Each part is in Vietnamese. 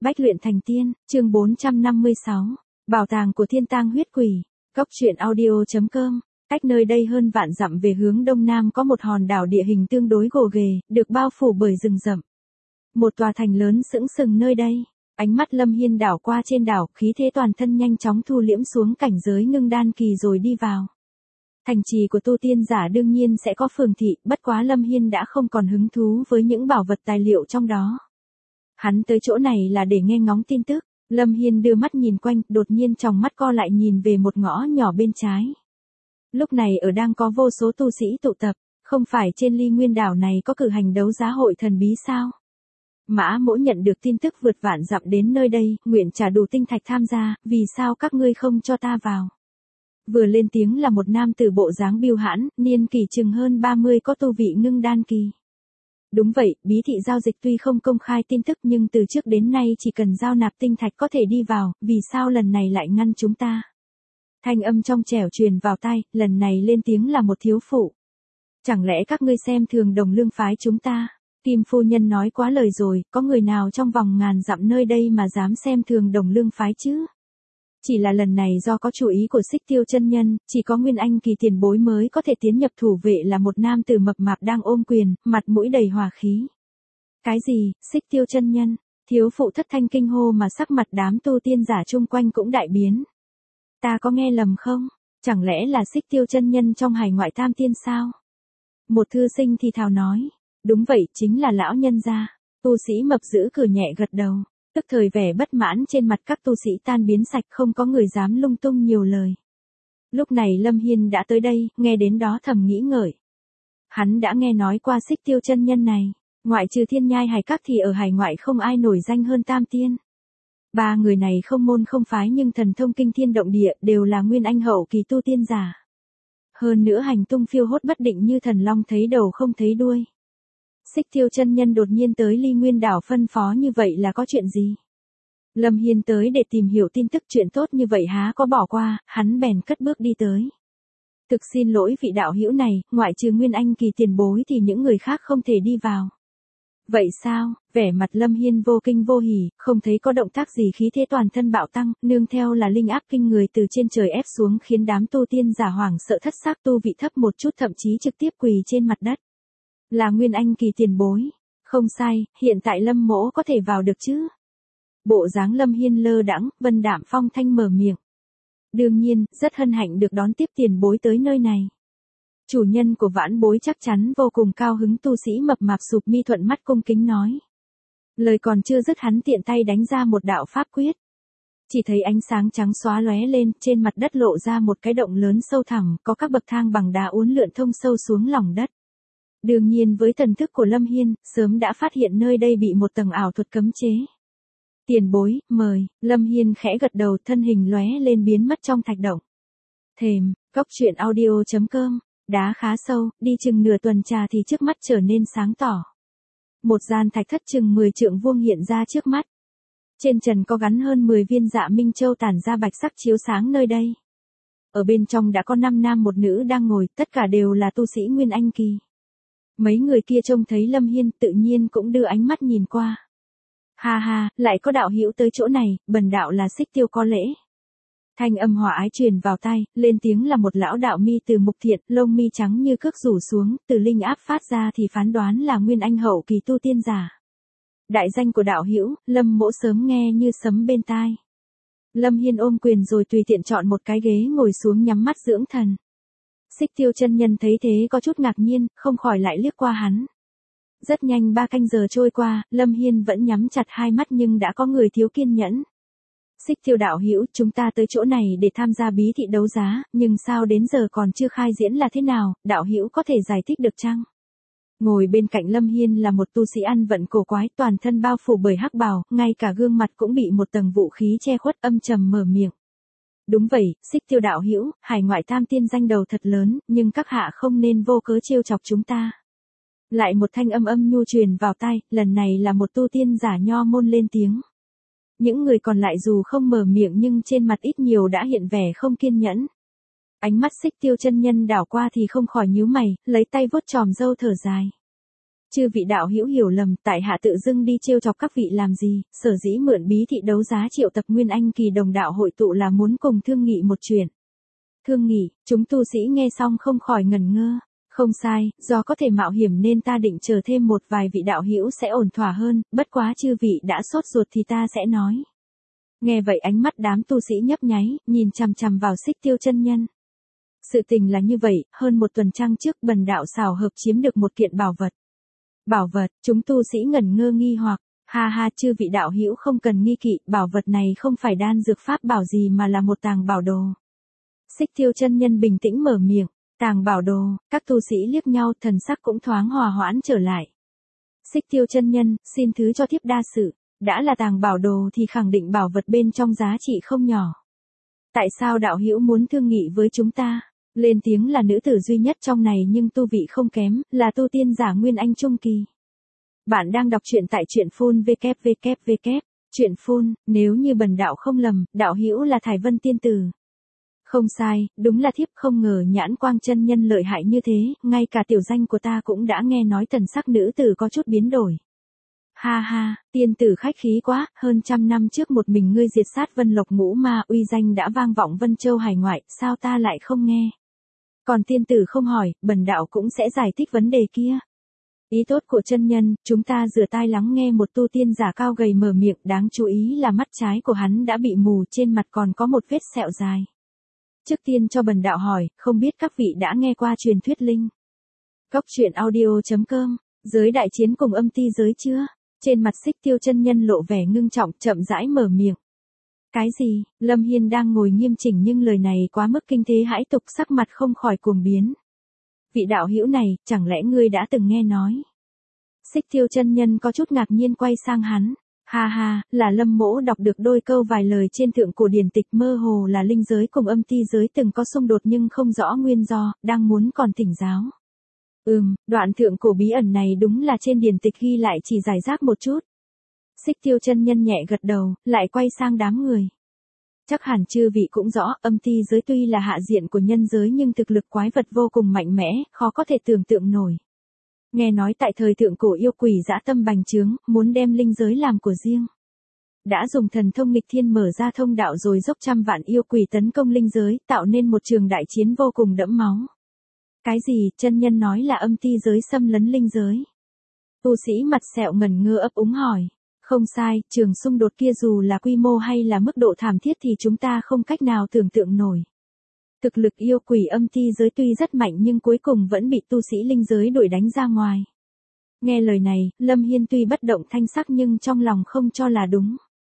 Bách luyện thành tiên, chương 456. Bảo tàng của thiên tang huyết quỷ. Cốc truyện audio.com. Cách nơi đây hơn vạn dặm về hướng đông nam có một hòn đảo địa hình tương đối gồ ghề, được bao phủ bởi rừng rậm. Một tòa thành lớn sững sừng nơi đây. Ánh mắt Lâm Hiên đảo qua trên đảo, khí thế toàn thân nhanh chóng thu liễm xuống cảnh giới ngưng đan kỳ rồi đi vào. Thành trì của tu tiên giả đương nhiên sẽ có phường thị, bất quá Lâm Hiên đã không còn hứng thú với những bảo vật tài liệu trong đó. Hắn tới chỗ này là để nghe ngóng tin tức. Lâm Hiên đưa mắt nhìn quanh, đột nhiên tròng mắt co lại nhìn về một ngõ nhỏ bên trái. Lúc này ở đang có vô số tu sĩ tụ tập, không phải trên Ly Nguyên đảo này có cử hành đấu giá hội thần bí sao? Mã Mỗ nhận được tin tức vượt vạn dặm đến nơi đây, nguyện trả đủ tinh thạch tham gia, vì sao các ngươi không cho ta vào? Vừa lên tiếng là một nam tử bộ dáng biêu hãn, niên kỷ chừng hơn 30 có tu vị ngưng đan kỳ. Đúng vậy, bí thị giao dịch tuy không công khai tin tức nhưng từ trước đến nay chỉ cần giao nạp tinh thạch có thể đi vào, vì sao lần này lại ngăn chúng ta? Thanh âm trong trẻo truyền vào tai, lần này lên tiếng là một thiếu phụ. Chẳng lẽ các ngươi xem thường Đồng Lương phái chúng ta? Kim phu nhân nói quá lời rồi, có người nào trong vòng ngàn dặm nơi đây mà dám xem thường Đồng Lương phái chứ? Chỉ là lần này do có chủ ý của Xích Tiêu chân nhân, chỉ có Nguyên Anh kỳ tiền bối mới có thể tiến nhập thủ vệ là một nam tử mập mạp đang ôm quyền, mặt mũi đầy hòa khí. Cái gì, Xích Tiêu chân nhân? Thiếu phụ thất thanh kinh hô mà sắc mặt đám tu tiên giả chung quanh cũng đại biến. Ta có nghe lầm không? Chẳng lẽ là Xích Tiêu chân nhân trong hải ngoại tam tiên sao? Một thư sinh thì thào nói. Đúng vậy, chính là lão nhân gia. Tu sĩ mập giữ cười nhẹ gật đầu. Tức thời vẻ bất mãn trên mặt các tu sĩ tan biến sạch, không có người dám lung tung nhiều lời. Lúc này Lâm Hiên đã tới đây, nghe đến đó thầm nghĩ ngợi. Hắn đã nghe nói qua Xích Tiêu chân nhân này, ngoại trừ Thiên Nhai Hải Các thì ở hải ngoại không ai nổi danh hơn tam tiên. Ba người này không môn không phái nhưng thần thông kinh thiên động địa, đều là nguyên anh hậu kỳ tu tiên giả. Hơn nữa hành tung phiêu hốt bất định như thần long thấy đầu không thấy đuôi. Xích Tiêu chân nhân đột nhiên tới Ly Nguyên đảo phân phó như vậy là có chuyện gì? Lâm Hiên tới để tìm hiểu tin tức, chuyện tốt như vậy há có bỏ qua, hắn bèn cất bước đi tới. Thực xin lỗi vị đạo hữu này, ngoại trừ Nguyên Anh kỳ tiền bối thì những người khác không thể đi vào. Vậy sao? Vẻ mặt Lâm Hiên vô kinh vô hỉ, không thấy có động tác gì, khí thế toàn thân bạo tăng, nương theo là linh áp kinh người từ trên trời ép xuống khiến đám tu tiên giả hoảng sợ thất xác, tu vị thấp một chút thậm chí trực tiếp quỳ trên mặt đất. Là Nguyên Anh kỳ tiền bối. Không sai, hiện tại Lâm mỗ có thể vào được chứ? Bộ dáng Lâm Hiên lơ đãng, vân đạm phong thanh mở miệng. Đương nhiên, rất hân hạnh được đón tiếp tiền bối tới nơi này. Chủ nhân của vãn bối chắc chắn vô cùng cao hứng, tu sĩ mập mạp sụp mi thuận mắt cung kính nói. Lời còn chưa dứt hắn tiện tay đánh ra một đạo pháp quyết. Chỉ thấy ánh sáng trắng xóa lóe lên, trên mặt đất lộ ra một cái động lớn sâu thẳm, có các bậc thang bằng đá uốn lượn thông sâu xuống lòng đất. Đương nhiên với thần thức của Lâm Hiên, sớm đã phát hiện nơi đây bị một tầng ảo thuật cấm chế. Tiền bối, mời. Lâm Hiên khẽ gật đầu, thân hình lóe lên biến mất trong thạch động. Thềm, cốc truyện audio.com. Đá khá sâu, đi chừng nửa tuần trà thì trước mắt trở nên sáng tỏ. Một gian thạch thất chừng 10 trượng vuông hiện ra trước mắt. Trên trần có gắn hơn 10 viên dạ minh châu tản ra bạch sắc chiếu sáng nơi đây. Ở bên trong đã có 5 nam một nữ đang ngồi, tất cả đều là tu sĩ Nguyên Anh kỳ. Mấy người kia trông thấy Lâm Hiên tự nhiên cũng đưa ánh mắt nhìn qua. Ha ha, lại có đạo hữu tới chỗ này, bần đạo là Xích Tiêu có lễ. Thanh âm hòa ái truyền vào tai, lên tiếng là một lão đạo mi từ mục thiện, lông mi trắng như cước rủ xuống, từ linh áp phát ra thì phán đoán là Nguyên Anh hậu kỳ tu tiên giả. Đại danh của đạo hữu, Lâm mỗ sớm nghe như sấm bên tai. Lâm Hiên ôm quyền rồi tùy tiện chọn một cái ghế ngồi xuống nhắm mắt dưỡng thần. Xích Tiêu chân nhân thấy thế có chút ngạc nhiên, không khỏi lại liếc qua hắn. Rất nhanh 3 canh giờ trôi qua, Lâm Hiên vẫn nhắm chặt hai mắt nhưng đã có người thiếu kiên nhẫn. Xích Tiêu đạo hữu, chúng ta tới chỗ này để tham gia bí thị đấu giá, nhưng sao đến giờ còn chưa khai diễn là thế nào, đạo hữu có thể giải thích được chăng? Ngồi bên cạnh Lâm Hiên là một tu sĩ ăn vận cổ quái, toàn thân bao phủ bởi hắc bào, ngay cả gương mặt cũng bị một tầng vũ khí che khuất, âm trầm mở miệng. Đúng vậy, Xích Tiêu đạo hữu, hải ngoại tam tiên danh đầu thật lớn, nhưng các hạ không nên vô cớ trêu chọc chúng ta. Lại một thanh âm nhu truyền vào tai, lần này là một tu tiên giả nho môn lên tiếng. Những người còn lại dù không mở miệng nhưng trên mặt ít nhiều đã hiện vẻ không kiên nhẫn. Ánh mắt Xích Tiêu chân nhân đảo qua thì không khỏi nhíu mày, lấy tay vuốt chòm râu thở dài. Chư vị đạo hữu hiểu lầm, tại hạ tự dưng đi trêu chọc các vị làm gì, sở dĩ mượn bí thị đấu giá triệu tập Nguyên Anh kỳ đồng đạo hội tụ là muốn cùng thương nghị một chuyện. Thương nghị, chúng tu sĩ nghe xong không khỏi ngẩn ngơ. Không sai, do có thể mạo hiểm nên ta định chờ thêm một vài vị đạo hữu sẽ ổn thỏa hơn, bất quá chư vị đã sốt ruột thì ta sẽ nói. Nghe vậy ánh mắt đám tu sĩ nhấp nháy, nhìn chằm chằm vào Xích Tiêu chân nhân. Sự tình là như vậy, hơn một tuần trăng trước bần đạo xảo hợp chiếm được một kiện bảo vật. Bảo vật, chúng tu sĩ ngẩn ngơ nghi hoặc, ha ha chư vị đạo hữu không cần nghi kỵ, bảo vật này không phải đan dược pháp bảo gì mà là một tàng bảo đồ. Xích Tiêu chân nhân bình tĩnh mở miệng, tàng bảo đồ, các tu sĩ liếc nhau thần sắc cũng thoáng hòa hoãn trở lại. Xích Tiêu chân nhân, xin thứ cho thiếp đa sự, đã là tàng bảo đồ thì khẳng định bảo vật bên trong giá trị không nhỏ. Tại sao đạo hữu muốn thương nghị với chúng ta? Lên tiếng là nữ tử duy nhất trong này nhưng tu vị không kém, là tu tiên giả Nguyên Anh Trung Kỳ. Bạn đang đọc truyện tại truyện phun www. Truyện phun, nếu như bần đạo không lầm, đạo hữu là Thải Vân tiên tử. Không sai, đúng là thiếp không ngờ nhãn quang chân nhân lợi hại như thế, ngay cả tiểu danh của ta cũng đã nghe nói thần sắc nữ tử có chút biến đổi. Ha ha, tiên tử khách khí quá, hơn 100 năm trước một mình ngươi diệt sát Vân Lộc ngũ ma uy danh đã vang vọng Vân Châu hải ngoại, sao ta lại không nghe? Còn tiên tử không hỏi, bần đạo cũng sẽ giải thích vấn đề kia. Ý tốt của chân nhân, chúng ta rửa tai lắng nghe một tu tiên giả cao gầy mở miệng, đáng chú ý là mắt trái của hắn đã bị mù, trên mặt còn có một vết sẹo dài. Trước tiên cho bần đạo hỏi, không biết các vị đã nghe qua truyền thuyết linh Góc truyện audio.com, giới đại chiến cùng âm ti giới chưa? Trên mặt Xích Tiêu chân nhân lộ vẻ ngưng trọng, chậm rãi mở miệng. Cái gì? Lâm Hiên đang ngồi nghiêm chỉnh nhưng lời này quá mức kinh thế hãi tục, sắc mặt không khỏi cuồng biến. Vị đạo hữu này, chẳng lẽ ngươi đã từng nghe nói? Xích Tiêu chân nhân có chút ngạc nhiên quay sang hắn. Ha ha, là Lâm mỗ đọc được đôi câu vài lời trên thượng cổ điển tịch, mơ hồ là linh giới cùng âm ti giới từng có xung đột nhưng không rõ nguyên do, đang muốn còn thỉnh giáo. Đoạn thượng cổ bí ẩn này đúng là trên điển tịch ghi lại chỉ giải rác một chút. Xích Tiêu chân nhân nhẹ gật đầu, lại quay sang đám người. Chắc hẳn chư vị cũng rõ, âm ti giới tuy là hạ diện của nhân giới nhưng thực lực quái vật vô cùng mạnh mẽ, khó có thể tưởng tượng nổi. Nghe nói tại thời thượng cổ yêu quỷ dã tâm bành trướng, muốn đem linh giới làm của riêng. Đã dùng thần thông nghịch thiên mở ra thông đạo rồi dốc trăm vạn yêu quỷ tấn công linh giới, tạo nên một trường đại chiến vô cùng đẫm máu. Cái gì, chân nhân nói là âm ti giới xâm lấn linh giới? Tu sĩ mặt sẹo ngẩn ngơ ấp úng hỏi. Không sai, trường xung đột kia dù là quy mô hay là mức độ thảm thiết thì chúng ta không cách nào tưởng tượng nổi. Thực lực yêu quỷ âm ti giới tuy rất mạnh nhưng cuối cùng vẫn bị tu sĩ linh giới đuổi đánh ra ngoài. Nghe lời này, Lâm Hiên tuy bất động thanh sắc nhưng trong lòng không cho là đúng.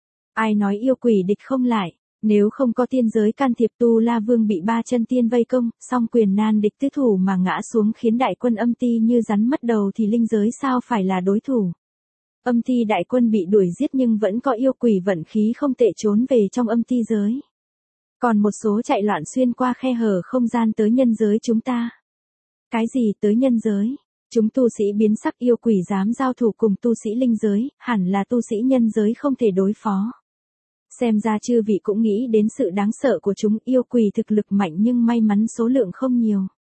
Ai nói yêu quỷ địch không lại, nếu không có tiên giới can thiệp Tu La Vương bị ba chân tiên vây công, song quyền nan địch tứ thủ mà ngã xuống khiến đại quân âm ti như rắn mất đầu thì linh giới sao phải là đối thủ. Âm ti đại quân bị đuổi giết nhưng vẫn có yêu quỷ vận khí không tệ trốn về trong âm ti giới. Còn một số chạy loạn xuyên qua khe hở không gian tới nhân giới chúng ta. Cái gì tới nhân giới? Chúng tu sĩ biến sắc, yêu quỷ dám giao thủ cùng tu sĩ linh giới, hẳn là tu sĩ nhân giới không thể đối phó. Xem ra chư vị cũng nghĩ đến sự đáng sợ của chúng, yêu quỷ thực lực mạnh nhưng may mắn số lượng không nhiều.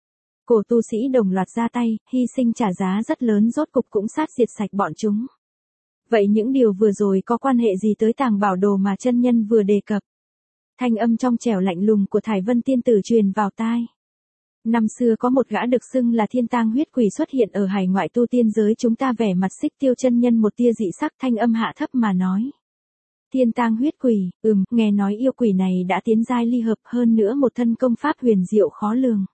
Cổ tu sĩ đồng loạt ra tay, hy sinh trả giá rất lớn rốt cục cũng sát diệt sạch bọn chúng. Vậy những điều vừa rồi có quan hệ gì tới tàng bảo đồ mà chân nhân vừa đề cập? Thanh âm trong trẻo lạnh lùng của Thải Vân tiên tử truyền vào tai. Năm xưa có một gã được xưng là Thiên Tang huyết quỷ xuất hiện ở hải ngoại tu tiên giới chúng ta, vẻ mặt Xích Tiêu chân nhân một tia dị sắc, thanh âm hạ thấp mà nói. Thiên Tang huyết quỷ, nghe nói yêu quỷ này đã tiến giai ly hợp, hơn nữa một thân công pháp huyền diệu khó lường.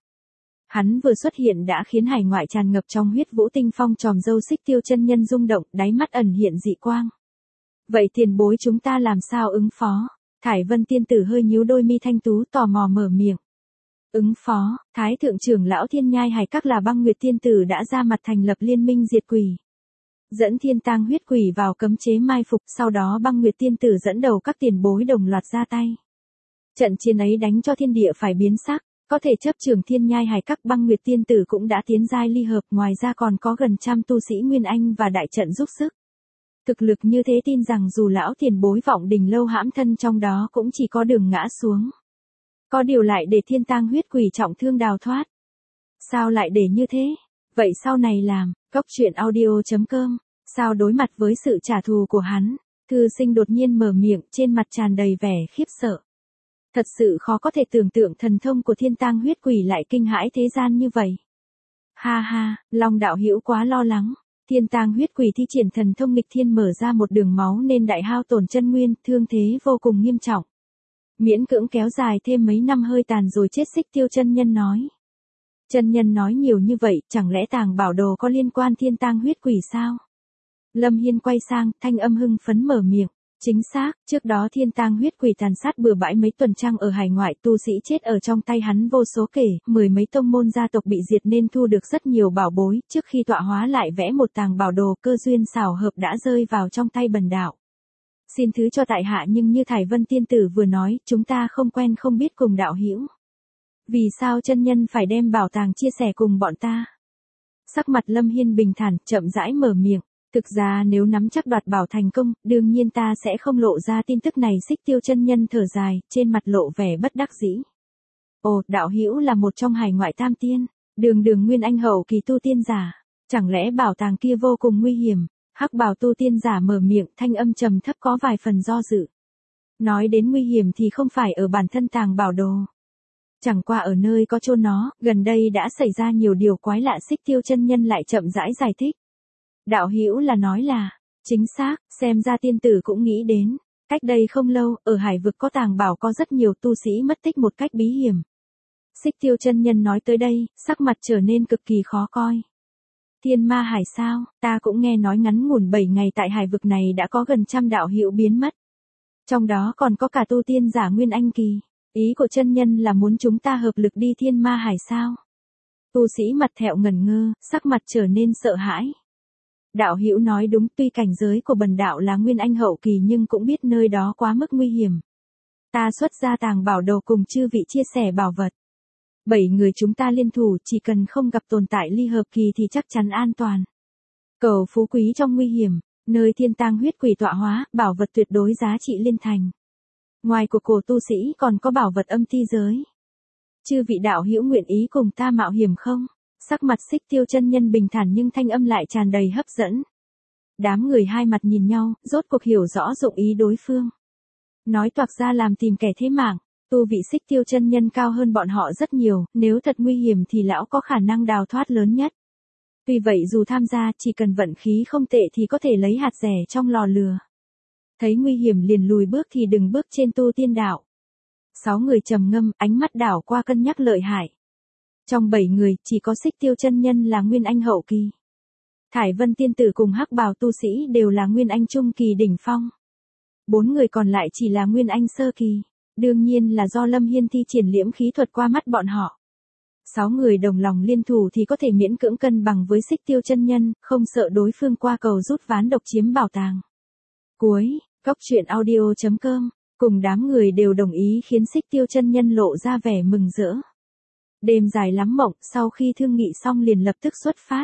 Hắn vừa xuất hiện đã khiến hải ngoại tràn ngập trong huyết vũ tinh phong, tròm râu Xích Tiêu chân nhân rung động, đáy mắt ẩn hiện dị quang. Vậy tiền bối chúng ta làm sao ứng phó? Thải Vân tiên tử hơi nhíu đôi mi thanh tú tò mò mở miệng. Ứng phó, Thái thượng trưởng lão Thiên Nhai Hải Các là Băng Nguyệt tiên tử đã ra mặt thành lập liên minh diệt quỷ. Dẫn Thiên Tang huyết quỷ vào cấm chế mai phục, sau đó Băng Nguyệt tiên tử dẫn đầu các tiền bối đồng loạt ra tay. Trận chiến ấy đánh cho thiên địa phải biến sắc, có thể chấp trưởng Thiên Nhai Hải Các, Băng Nguyệt tiên tử cũng đã tiến giai ly hợp, ngoài ra còn có gần trăm tu sĩ Nguyên Anh và đại trận giúp sức. Thực lực như thế tin rằng dù lão tiền bối Vọng Đình lâu hãm thân trong đó cũng chỉ có đường ngã xuống. Có điều lại để Thiên Tang huyết quỷ trọng thương đào thoát. Sao lại để như thế? Vậy sau này làm, Cốc truyện audio.com. Sao đối mặt với sự trả thù của hắn, thư sinh đột nhiên mở miệng, trên mặt tràn đầy vẻ khiếp sợ. Thật sự khó có thể tưởng tượng thần thông của Thiên Tang huyết quỷ lại kinh hãi thế gian như vậy. Ha ha, Long đạo hữu quá lo lắng. Thiên Tang huyết quỷ thi triển thần thông nghịch thiên mở ra một đường máu nên đại hao tổn chân nguyên, thương thế vô cùng nghiêm trọng. Miễn cưỡng kéo dài thêm mấy năm hơi tàn rồi chết. Xích Tiêu chân nhân nói. Chân nhân nói nhiều như vậy, chẳng lẽ tàng bảo đồ có liên quan Thiên Tang huyết quỷ sao? Lâm Hiên quay sang, thanh âm hưng phấn mở miệng. Chính xác, trước đó Thiên Tang huyết quỷ tàn sát bừa bãi mấy tuần trăng ở hải ngoại, tu sĩ chết ở trong tay hắn vô số kể, mười mấy tông môn gia tộc bị diệt nên thu được rất nhiều bảo bối, trước khi tọa hóa lại vẽ một tàng bảo đồ, cơ duyên xảo hợp đã rơi vào trong tay bần đạo. Xin thứ cho tại hạ, nhưng như Thải Vân tiên tử vừa nói, chúng ta không quen không biết cùng đạo hữu. Vì sao chân nhân phải đem bảo tàng chia sẻ cùng bọn ta? Sắc mặt Lâm Hiên bình thản, chậm rãi mở miệng. Thực ra nếu nắm chắc đoạt bảo thành công, đương nhiên ta sẽ không lộ ra tin tức này. Xích Tiêu chân nhân thở dài, trên mặt lộ vẻ bất đắc dĩ. Ồ, đạo hữu là một trong hải ngoại tam tiên, đường nguyên anh hậu kỳ tu tiên giả. Chẳng lẽ bảo tàng kia vô cùng nguy hiểm? Hắc bào tu tiên giả mở miệng, thanh âm trầm thấp có vài phần do dự. Nói đến nguy hiểm thì không phải ở bản thân tàng bảo đồ. Chẳng qua ở nơi có chôn nó, gần đây đã xảy ra nhiều điều quái lạ. Xích Tiêu chân nhân lại chậm rãi giải thích. Đạo hữu là nói là, chính xác, xem ra tiên tử cũng nghĩ đến. Cách đây không lâu, ở hải vực có tàng bảo có rất nhiều tu sĩ mất tích một cách bí hiểm. Xích Tiêu chân nhân nói tới đây, sắc mặt trở nên cực kỳ khó coi. Thiên Ma Hải sao, ta cũng nghe nói ngắn ngủn 7 ngày tại hải vực này đã có gần 100 đạo hữu biến mất. Trong đó còn có cả tu tiên giả Nguyên Anh kỳ. Ý của chân nhân là muốn chúng ta hợp lực đi Thiên Ma Hải sao? Tu sĩ mặt thẹo ngẩn ngơ, sắc mặt trở nên sợ hãi. Đạo hữu nói đúng, tuy cảnh giới của bần đạo là Nguyên Anh hậu kỳ nhưng cũng biết nơi đó quá mức nguy hiểm. Ta xuất ra tàng bảo đồ cùng chư vị chia sẻ bảo vật. 7 người chúng ta liên thủ, chỉ cần không gặp tồn tại ly hợp kỳ thì chắc chắn an toàn. Cầu phú quý trong nguy hiểm, nơi Thiên Tang huyết quỷ tọa hóa, bảo vật tuyệt đối giá trị liên thành. Ngoài của cổ tu sĩ còn có bảo vật âm ti giới. Chư vị đạo hữu nguyện ý cùng ta mạo hiểm không? Sắc mặt Xích Tiêu chân nhân bình thản nhưng thanh âm lại tràn đầy hấp dẫn. Đám người hai mặt nhìn nhau, rốt cuộc hiểu rõ dụng ý đối phương. Nói toạc ra làm tìm kẻ thế mạng, tu vị Xích Tiêu chân nhân cao hơn bọn họ rất nhiều, nếu thật nguy hiểm thì lão có khả năng đào thoát lớn nhất. Tuy vậy dù tham gia, chỉ cần vận khí không tệ thì có thể lấy hạt rẻ trong lò lừa. Thấy nguy hiểm liền lùi bước thì đừng bước trên tu tiên đạo. 6 người trầm ngâm, ánh mắt đảo qua cân nhắc lợi hại. Trong 7 người, chỉ có Xích Tiêu chân nhân là Nguyên Anh hậu kỳ. Thải Vân tiên tử cùng Hắc bào tu sĩ đều là Nguyên Anh trung kỳ đỉnh phong. 4 người còn lại chỉ là Nguyên Anh sơ kỳ. Đương nhiên là do Lâm Hiên thi triển liễm khí thuật qua mắt bọn họ. 6 người đồng lòng liên thủ thì có thể miễn cưỡng cân bằng với Xích Tiêu chân nhân, không sợ đối phương qua cầu rút ván độc chiếm bảo tàng. Cuối, Cốc truyện audio.com, cùng đám người đều đồng ý khiến Xích Tiêu chân nhân lộ ra vẻ mừng rỡ. Đêm dài lắm mộng, sau khi thương nghị xong liền lập tức xuất phát.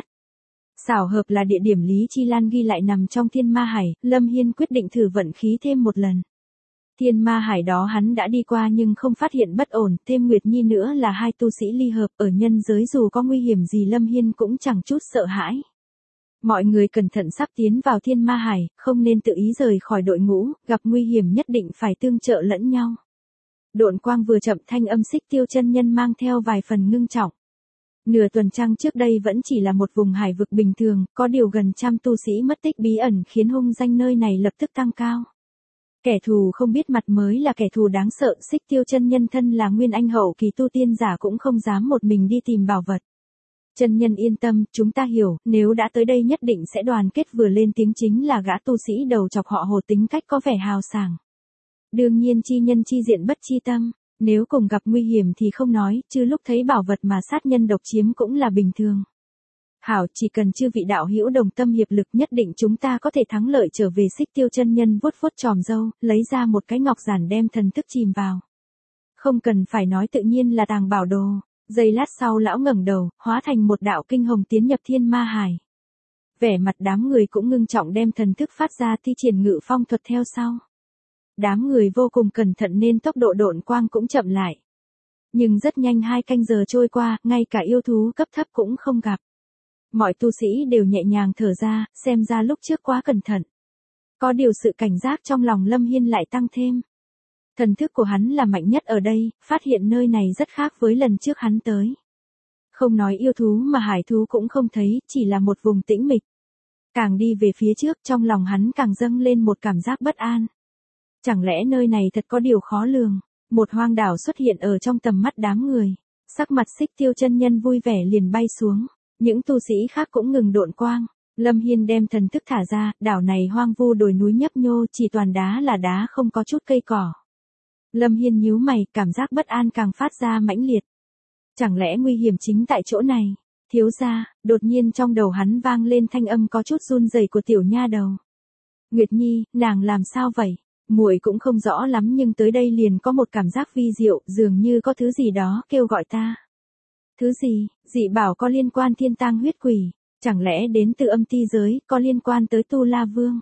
Xảo hợp là địa điểm Lý Chi Lan ghi lại nằm trong Thiên Ma Hải, Lâm Hiên quyết định thử vận khí thêm một lần. Thiên Ma Hải đó hắn đã đi qua nhưng không phát hiện bất ổn, thêm Nguyệt Nhi nữa là hai tu sĩ ly hợp, ở nhân giới dù có nguy hiểm gì Lâm Hiên cũng chẳng chút sợ hãi. Mọi người cẩn thận sắp tiến vào Thiên Ma Hải, không nên tự ý rời khỏi đội ngũ, gặp nguy hiểm nhất định phải tương trợ lẫn nhau. Độn quang vừa chậm, thanh âm Xích Tiêu chân nhân mang theo vài phần ngưng trọng. Nửa tuần trăng trước đây vẫn chỉ là một vùng hải vực bình thường, có điều gần 100 tu sĩ mất tích bí ẩn khiến hung danh nơi này lập tức tăng cao. Kẻ thù không biết mặt mới là kẻ thù đáng sợ. Xích Tiêu chân nhân thân là Nguyên Anh hậu kỳ tu tiên giả cũng không dám một mình đi tìm bảo vật. Chân nhân yên tâm, chúng ta hiểu, nếu đã tới đây nhất định sẽ đoàn kết. Vừa lên tiếng chính là gã tu sĩ đầu chọc họ Hồ, tính cách có vẻ hào sảng. Đương nhiên chi nhân chi diện bất chi tâm, nếu cùng gặp nguy hiểm thì không nói, chứ lúc thấy bảo vật mà sát nhân độc chiếm cũng là bình thường. Hảo, chỉ cần chư vị đạo hữu đồng tâm hiệp lực nhất định chúng ta có thể thắng lợi trở về. Xích Tiêu chân nhân vuốt vuốt chòm râu, lấy ra một cái ngọc giản đem thần thức chìm vào. Không cần phải nói, tự nhiên là tàng bảo đồ. Giây lát sau lão ngẩng đầu, hóa thành một đạo kinh hồng tiến nhập Thiên Ma Hải. Vẻ mặt đám người cũng ngưng trọng đem thần thức phát ra, thi triển ngự phong thuật theo sau. Đám người vô cùng cẩn thận nên tốc độ độn quang cũng chậm lại. Nhưng rất nhanh 2 canh giờ trôi qua, ngay cả yêu thú cấp thấp cũng không gặp. Mọi tu sĩ đều nhẹ nhàng thở ra, xem ra lúc trước quá cẩn thận. Có điều sự cảnh giác trong lòng Lâm Hiên lại tăng thêm. Thần thức của hắn là mạnh nhất ở đây, phát hiện nơi này rất khác với lần trước hắn tới. Không nói yêu thú mà hải thú cũng không thấy, chỉ là một vùng tĩnh mịch. Càng đi về phía trước, trong lòng hắn càng dâng lên một cảm giác bất an. Chẳng lẽ nơi này thật có điều khó lường? Một hoang đảo xuất hiện ở trong tầm mắt đám người. Sắc mặt Xích Tiêu chân nhân vui vẻ liền bay xuống. Những tu sĩ khác cũng ngừng độn quang. Lâm Hiên đem thần thức thả ra, đảo này hoang vu đồi núi nhấp nhô, chỉ toàn đá là đá, không có chút cây cỏ. Lâm Hiên nhíu mày, cảm giác bất an càng phát ra mãnh liệt. Chẳng lẽ nguy hiểm chính tại chỗ này? Thiếu gia, đột nhiên trong đầu hắn vang lên thanh âm có chút run rẩy của tiểu nha đầu. Nguyệt Nhi, nàng làm sao vậy? Muội cũng không rõ lắm nhưng tới đây liền có một cảm giác vi diệu, dường như có thứ gì đó kêu gọi ta. Thứ gì? Dị bảo có liên quan thiên tang huyết quỷ, chẳng lẽ đến từ âm ti giới, có liên quan tới Tu La Vương?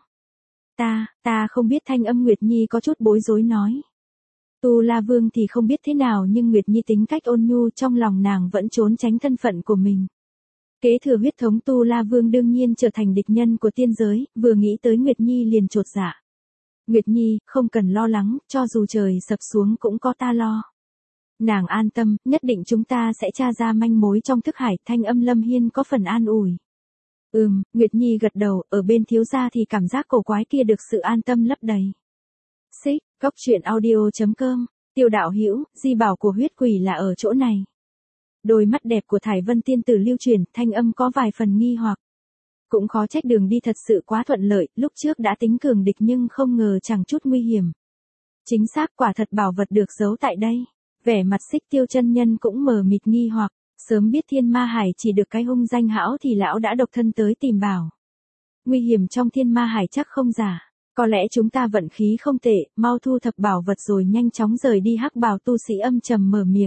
Ta không biết, thanh âm Nguyệt Nhi có chút bối rối nói. Tu La Vương thì không biết thế nào nhưng Nguyệt Nhi tính cách ôn nhu, trong lòng nàng vẫn trốn tránh thân phận của mình. Kế thừa huyết thống Tu La Vương đương nhiên trở thành địch nhân của tiên giới, vừa nghĩ tới Nguyệt Nhi liền chột dạ. Nguyệt Nhi, không cần lo lắng, cho dù trời sập xuống cũng có ta lo. Nàng an tâm, nhất định chúng ta sẽ tra ra manh mối trong thức hải, thanh âm Lâm Hiên có phần an ủi. Nguyệt Nhi gật đầu, ở bên thiếu gia thì cảm giác cổ quái kia được sự an tâm lấp đầy. Xích, Cốc Truyện Audio.com, Tiêu đạo hữu, di bảo của huyết quỷ là ở chỗ này. Đôi mắt đẹp của Thải Vân tiên tử lưu chuyển, thanh âm có vài phần nghi hoặc. Cũng khó trách đường đi thật sự quá thuận lợi, lúc trước đã tính cường địch nhưng không ngờ chẳng chút nguy hiểm. Chính xác, quả thật bảo vật được giấu tại đây. Vẻ mặt Xích Tiêu chân nhân cũng mờ mịt nghi hoặc, sớm biết Thiên Ma Hải chỉ được cái hung danh hão thì lão đã độc thân tới tìm bảo. Nguy hiểm trong Thiên Ma Hải chắc không giả. Có lẽ chúng ta vận khí không tệ, mau thu thập bảo vật rồi nhanh chóng rời đi. Hắc bào tu sĩ âm trầm mở miệng.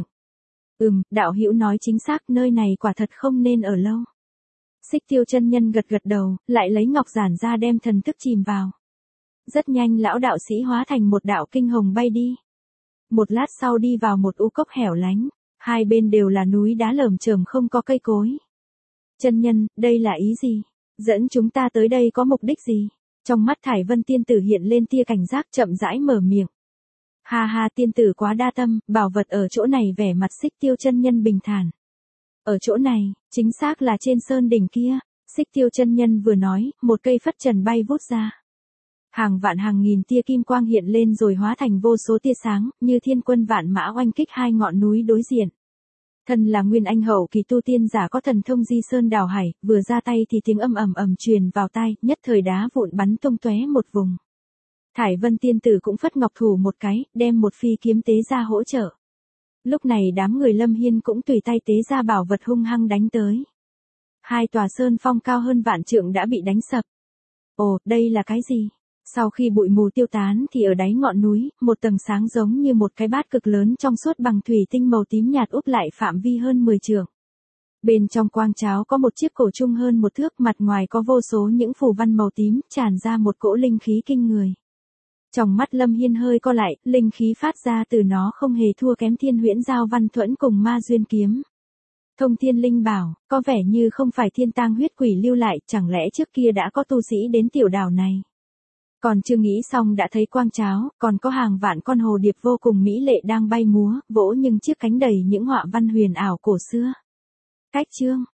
Đạo hữu nói chính xác, nơi này quả thật không nên ở lâu. Xích Tiêu chân nhân gật gật đầu, lại lấy ngọc giản ra đem thần thức chìm vào. Rất nhanh lão đạo sĩ hóa thành một đạo kinh hồng bay đi. Một lát sau đi vào một u cốc hẻo lánh, hai bên đều là núi đá lởm chởm không có cây cối. Chân nhân, đây là ý gì? Dẫn chúng ta tới đây có mục đích gì? Trong mắt Thải Vân tiên tử hiện lên tia cảnh giác, chậm rãi mở miệng. Ha ha, tiên tử quá đa tâm, bảo vật ở chỗ này. Vẻ mặt Xích Tiêu chân nhân bình thản. Ở chỗ này, chính xác là trên sơn đỉnh kia. Xích Tiêu chân nhân vừa nói, một cây phất trần bay vút ra. Hàng vạn hàng nghìn tia kim quang hiện lên rồi hóa thành vô số tia sáng, như thiên quân vạn mã oanh kích hai ngọn núi đối diện. Thân là nguyên anh hậu kỳ tu tiên giả có thần thông di sơn đào hải, vừa ra tay thì tiếng âm ầm ầm truyền vào tai, nhất thời đá vụn bắn tung tóe một vùng. Thải Vân tiên tử cũng phất ngọc thủ một cái, đem một phi kiếm tế ra hỗ trợ. Lúc này đám người Lâm Hiên cũng tùy tay tế ra bảo vật hung hăng đánh tới. Hai tòa sơn phong cao hơn vạn trượng đã bị đánh sập. Ồ, đây là cái gì? Sau khi bụi mù tiêu tán thì ở đáy ngọn núi, một tầng sáng giống như một cái bát cực lớn trong suốt bằng thủy tinh màu tím nhạt úp lại phạm vi hơn 10 trượng. Bên trong quang cháo có một chiếc cổ trung hơn một thước, mặt ngoài có vô số những phù văn màu tím, tràn ra một cỗ linh khí kinh người. Trong mắt Lâm Hiên hơi co lại, linh khí phát ra từ nó không hề thua kém Thiên Huyễn Giao Văn Thuẫn cùng Ma Duyên Kiếm. Thông thiên linh bảo, có vẻ như không phải thiên tang huyết quỷ lưu lại, chẳng lẽ trước kia đã có tu sĩ đến tiểu đảo này. Còn chưa nghĩ xong đã thấy quang cháo, còn có hàng vạn con hồ điệp vô cùng mỹ lệ đang bay múa, vỗ những chiếc cánh đầy những họa văn huyền ảo cổ xưa. Cách chương